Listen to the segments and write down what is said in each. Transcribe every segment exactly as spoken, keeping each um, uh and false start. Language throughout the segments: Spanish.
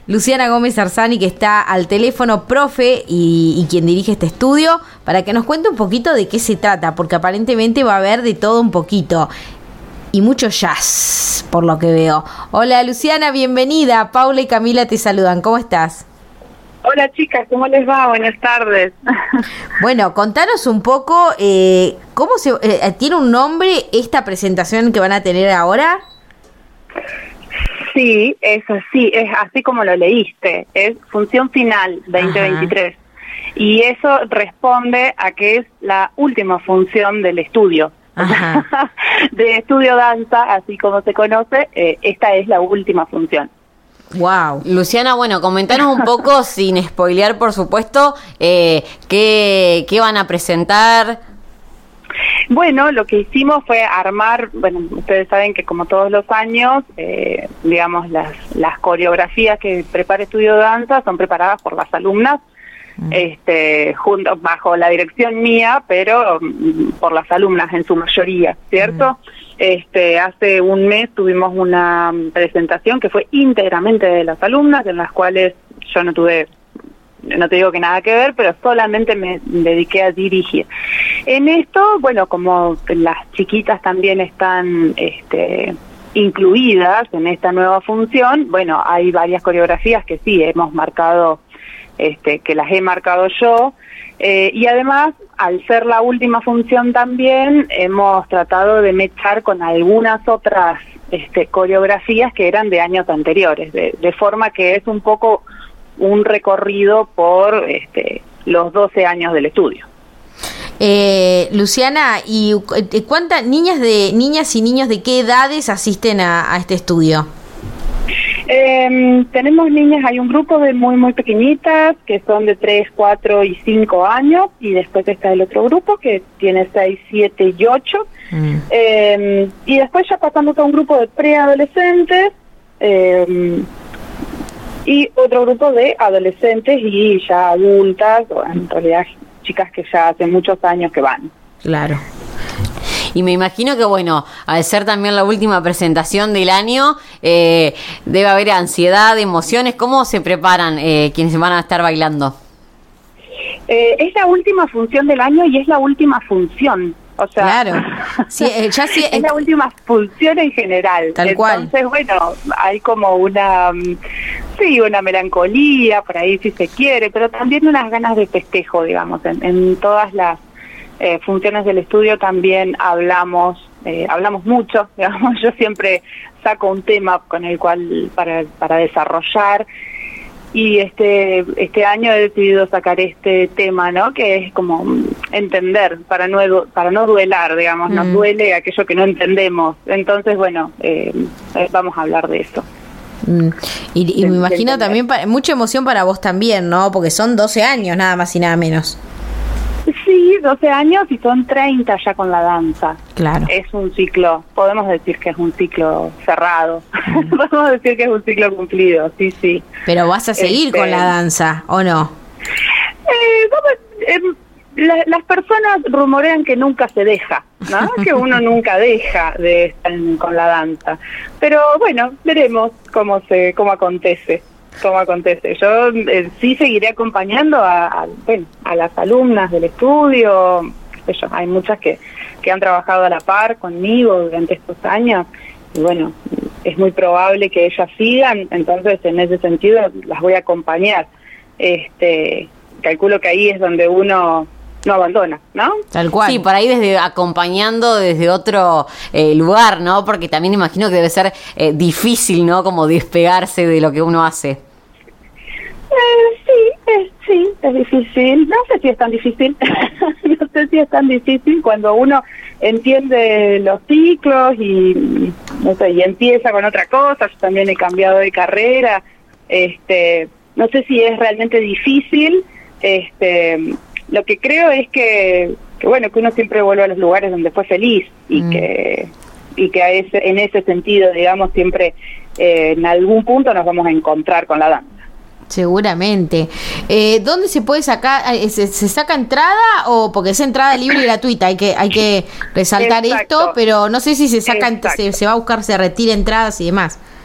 Luciana Gómez Arzani, que está al teléfono, profe y, y quien dirige este estudio, para que nos cuente un poquito de qué se trata, porque aparentemente va a haber de todo un poquito. Y mucho jazz, por lo que veo. Hola Luciana, bienvenida. Paula y Camila te saludan. ¿Cómo estás? Hola chicas, ¿cómo les va? Buenas tardes. Bueno, contanos un poco, eh, ¿cómo se eh, tiene un nombre esta presentación que van a tener ahora? Sí, es así, es así como lo leíste, es Función Final veinte veintitrés. Ajá. Y eso responde a que es la última función del estudio. Ajá. De estudio danza, así como se conoce, eh, esta es la última función. Wow. Luciana, bueno, comentanos un poco, sin spoilear por supuesto, eh, qué, qué van a presentar. Bueno, lo que hicimos fue armar, bueno, ustedes saben que como todos los años, eh, digamos, las, las coreografías que prepara Estudio Danza son preparadas por las alumnas, mm. este, junto, bajo la dirección mía, pero mm, por las alumnas en su mayoría, ¿cierto? Mm. Este, hace un mes tuvimos una presentación que fue íntegramente de las alumnas, en las cuales yo no tuve... no te digo que nada que ver, pero solamente me dediqué a dirigir. En esto, bueno, como las chiquitas también están este, incluidas en esta nueva función, bueno, hay varias coreografías que sí hemos marcado, este, que las he marcado yo, eh, y además, al ser la última función también, hemos tratado de mechar con algunas otras este, coreografías que eran de años anteriores, de, de forma que es un poco un recorrido por este, los doce años del estudio. Eh, Luciana, ¿y cuántas niñas de niñas y niños de qué edades asisten a, a este estudio? Eh, tenemos niñas, hay un grupo de muy muy pequeñitas que son de tres, cuatro y cinco años, y después está el otro grupo que tiene seis, siete y ocho. Mm. Eh, y después ya pasamos a un grupo de preadolescentes, eh, y otro grupo de adolescentes y ya adultas, o en realidad chicas que ya hace muchos años que van. Claro. Y me imagino que, bueno, al ser también la última presentación del año, eh, debe haber ansiedad, emociones. ¿Cómo se preparan eh, quienes van a estar bailando? Eh, es la última función del año y es la última función. O sea, claro. Sí, eh, ya sí, es la última función en general. Tal cual. Entonces, bueno, hay como una, sí, una melancolía por ahí si se quiere, pero también unas ganas de festejo, digamos. En, en todas las eh, funciones del estudio también hablamos, eh, hablamos mucho, digamos. Yo siempre saco un tema con el cual para para desarrollar. Y este este año he decidido sacar este tema, ¿no? Que es como entender, para no para no duelar, digamos, mm. nos duele aquello que no entendemos. Entonces, bueno, eh, vamos a hablar de eso. Mm. Y, y de, me imagino también pa- mucha emoción para vos también, ¿no? Porque son doce años, nada más y nada menos. Sí, doce años y son treinta ya con la danza. Claro. Es un ciclo, podemos decir que es un ciclo cerrado. Mm. Podemos decir que es un ciclo cumplido, sí, sí. Pero vas a seguir este, con la danza, ¿o no? Eh, vamos, eh, la, las personas rumorean que nunca se deja, ¿no? Que uno nunca deja de estar con la danza. Pero bueno, veremos cómo se cómo acontece. cómo acontece. Yo eh, sí seguiré acompañando a, a, bueno, a las alumnas del estudio. Ellos, hay muchas que, que han trabajado a la par conmigo durante estos años, y bueno, es muy probable que ellas sigan, entonces en ese sentido las voy a acompañar. Este, calculo que ahí es donde uno no abandona, ¿no? Tal cual. Sí, por ahí desde acompañando desde otro eh, lugar, ¿no? Porque también imagino que debe ser eh, difícil, ¿no? Como despegarse de lo que uno hace. Eh, sí, es, sí, es difícil. No sé si es tan difícil. No sé si es tan difícil cuando uno entiende los ciclos y, no sé, y empieza con otra cosa. Yo también he cambiado de carrera. Este, no sé si es realmente difícil. Este, lo que creo es que, que bueno, que uno siempre vuelve a los lugares donde fue feliz y mm. que y que a ese, en ese sentido, digamos, siempre eh, en algún punto nos vamos a encontrar con la danza. Seguramente. Eh, ¿Dónde se puede sacar? ¿Se, se saca entrada o porque es entrada libre y gratuita? Hay que hay que resaltar Exacto. esto, pero no sé si se saca, se, se va a buscar, se retira entradas y demás.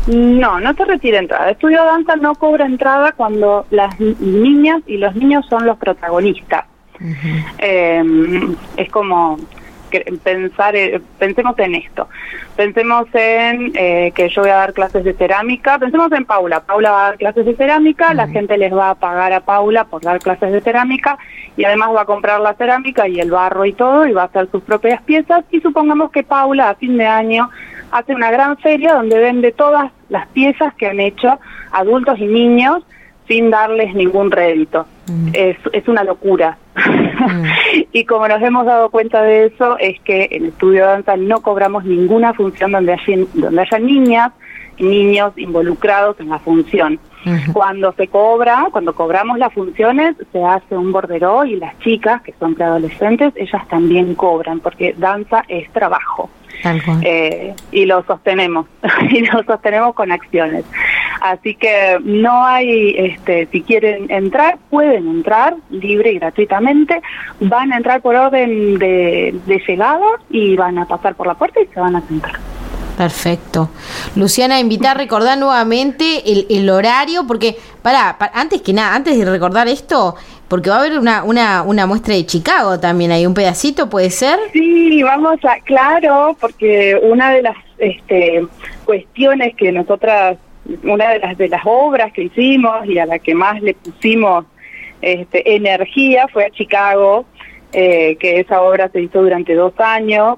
No, no te retira entrada. Estudio Danza no cobra entrada cuando las niñas y los niños son los protagonistas. Uh-huh. Eh, es como que pensar, eh, pensemos en esto. Pensemos en eh, que yo voy a dar clases de cerámica. Pensemos en Paula. Paula va a dar clases de cerámica. Uh-huh. La gente les va a pagar a Paula por dar clases de cerámica y además va a comprar la cerámica y el barro y todo y va a hacer sus propias piezas. Y supongamos que Paula a fin de año hace una gran feria donde vende todas las piezas que han hecho adultos y niños sin darles ningún rédito. Mm. Es, es una locura. Mm. Y como nos hemos dado cuenta de eso, es que en Estudio Danza no cobramos ninguna función donde haya, donde haya niñas y niños involucrados en la función. Mm. Cuando se cobra, cuando cobramos las funciones, se hace un borderó y las chicas, que son preadolescentes, ellas también cobran, porque danza es trabajo. Eh, y lo sostenemos y lo sostenemos con acciones, así que no hay este si quieren entrar pueden entrar libre y gratuitamente, van a entrar por orden de, de llegada y van a pasar por la puerta y se van a sentar. Perfecto. Luciana, invitar a recordar nuevamente el, el horario, porque, pará, para, antes que nada, antes de recordar esto, porque va a haber una, una, una muestra de Chicago también, hay un pedacito, ¿puede ser? Sí, vamos a, claro, porque una de las este, cuestiones que nosotras, una de las, de las obras que hicimos y a la que más le pusimos este, energía fue a Chicago, eh, que esa obra se hizo durante dos años.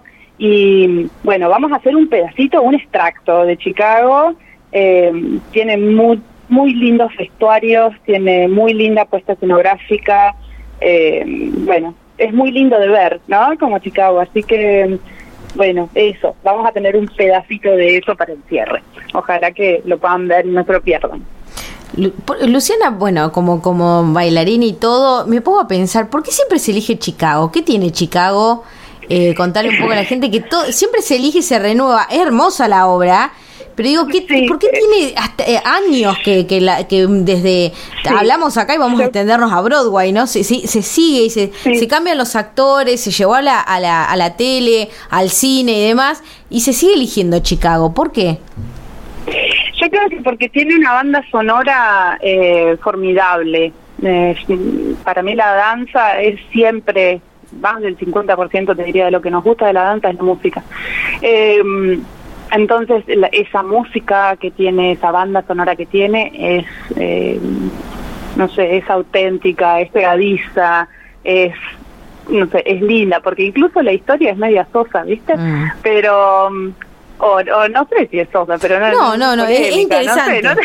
Y bueno, vamos a hacer un pedacito, un extracto de Chicago. Eh, tiene muy, muy lindos vestuarios, tiene muy linda puesta escenográfica. Eh, bueno, es muy lindo de ver, ¿no? Como Chicago. Así que, bueno, eso. Vamos a tener un pedacito de eso para el cierre. Ojalá que lo puedan ver y no se lo pierdan. Luciana, bueno, como, como bailarina y todo, me pongo a pensar, ¿por qué siempre se elige Chicago? ¿Qué tiene Chicago? Eh, contarle un poco a la gente que todo, siempre se elige y se renueva. Es hermosa la obra, pero digo, ¿qué, sí. ¿por qué tiene hasta eh, años que, que, la, que desde sí. hablamos acá y vamos sí. a extendernos a Broadway, ¿no? Se, se, se sigue y se, sí. se cambian los actores, se llevó a la, a, la, a la tele, al cine y demás, y se sigue eligiendo Chicago. ¿Por qué? Yo creo que porque tiene una banda sonora eh, formidable. Eh, para mí la danza es siempre... más del cincuenta por ciento te diría de lo que nos gusta de la danza es la música. Eh, entonces la, esa música que tiene, esa banda sonora que tiene es, eh, no sé, es auténtica, es pegadiza, es, no sé, es linda, porque incluso la historia es media sosa, ¿viste? Mm. Pero... O, o no sé si es sosa, pero no no, no, no, es, es interesante. No sé,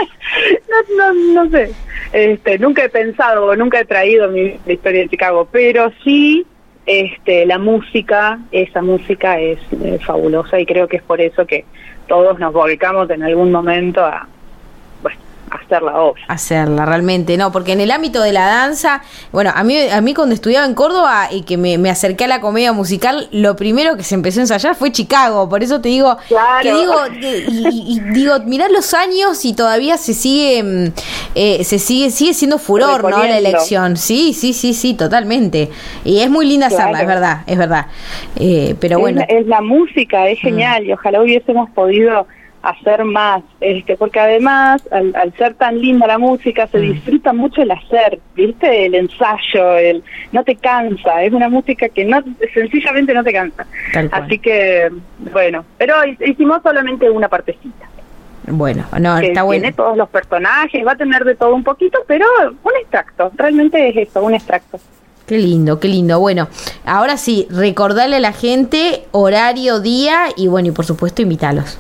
no, no, no, no sé. Este, nunca he pensado o nunca he traído mi la historia de Chicago, pero sí, este, la música, esa música es eh, fabulosa y creo que es por eso que todos nos volcamos en algún momento a, bueno, hacer la obra. Hacerla, realmente, no, porque en el ámbito de la danza, bueno, a mí a mí cuando estudiaba en Córdoba y que me, me acerqué a la comedia musical, lo primero que se empezó a ensayar fue Chicago, por eso te digo, claro. que digo, y, y, y digo, mirá los años y todavía se sigue, eh, se sigue, sigue siendo furor, ¿no? La elección, sí, sí, sí, sí, totalmente, y es muy linda claro. hacerla, es verdad, es verdad, eh, pero es bueno. La, es la música, es genial, mm. y ojalá hubiésemos podido hacer más, este, porque además al, al ser tan linda la música se mm. disfruta mucho el hacer, ¿viste? El ensayo, el no te cansa, es una música que no sencillamente no te cansa. Así que, bueno, pero hicimos solamente una partecita. Bueno, no, que está bueno. Tiene todos los personajes, va a tener de todo un poquito, pero un extracto, realmente es eso, un extracto. Qué lindo, qué lindo. Bueno, ahora sí, recordarle a la gente horario, día y bueno, y por supuesto invitarlos.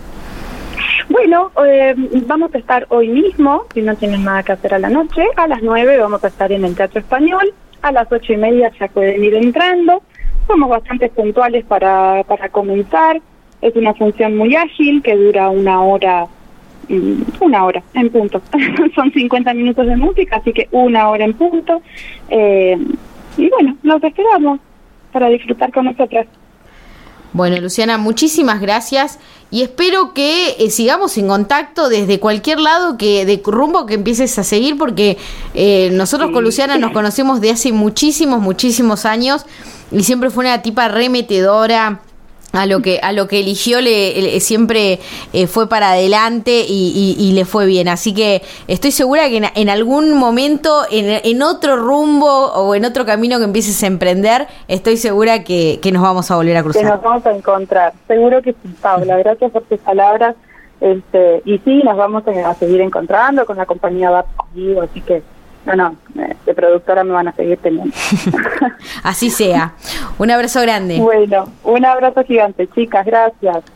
Bueno, eh, vamos a estar hoy mismo, si no tienen nada que hacer a la noche, a las nueve vamos a estar en el Teatro Español, a las ocho y media ya pueden ir entrando, somos bastante puntuales para, para comenzar, es una función muy ágil que dura una hora, una hora en punto, son cincuenta minutos de música, así que una hora en punto, eh, y bueno, los esperamos para disfrutar con nosotras. Bueno, Luciana, muchísimas gracias y espero que eh, sigamos en contacto desde cualquier lado que de rumbo que empieces a seguir porque eh, nosotros sí. con Luciana nos conocemos de hace muchísimos, muchísimos años y siempre fue una tipa remetedora, a lo que a lo que eligió le, le- siempre eh, fue para adelante y, y- y le fue bien, así que estoy segura que en, en algún momento en, en otro rumbo o en otro camino que empieces a emprender, estoy segura que, que nos vamos a volver a Que cruzar. nos vamos a encontrar. Seguro que sí, Paula. Gracias por tus palabras. Este, y sí, nos vamos a, a seguir encontrando con la compañía V A P conmigo, así que, no, no, eh, de productora me van a seguir teniendo. Así sea. Un abrazo grande. Bueno, un abrazo gigante, chicas. Gracias.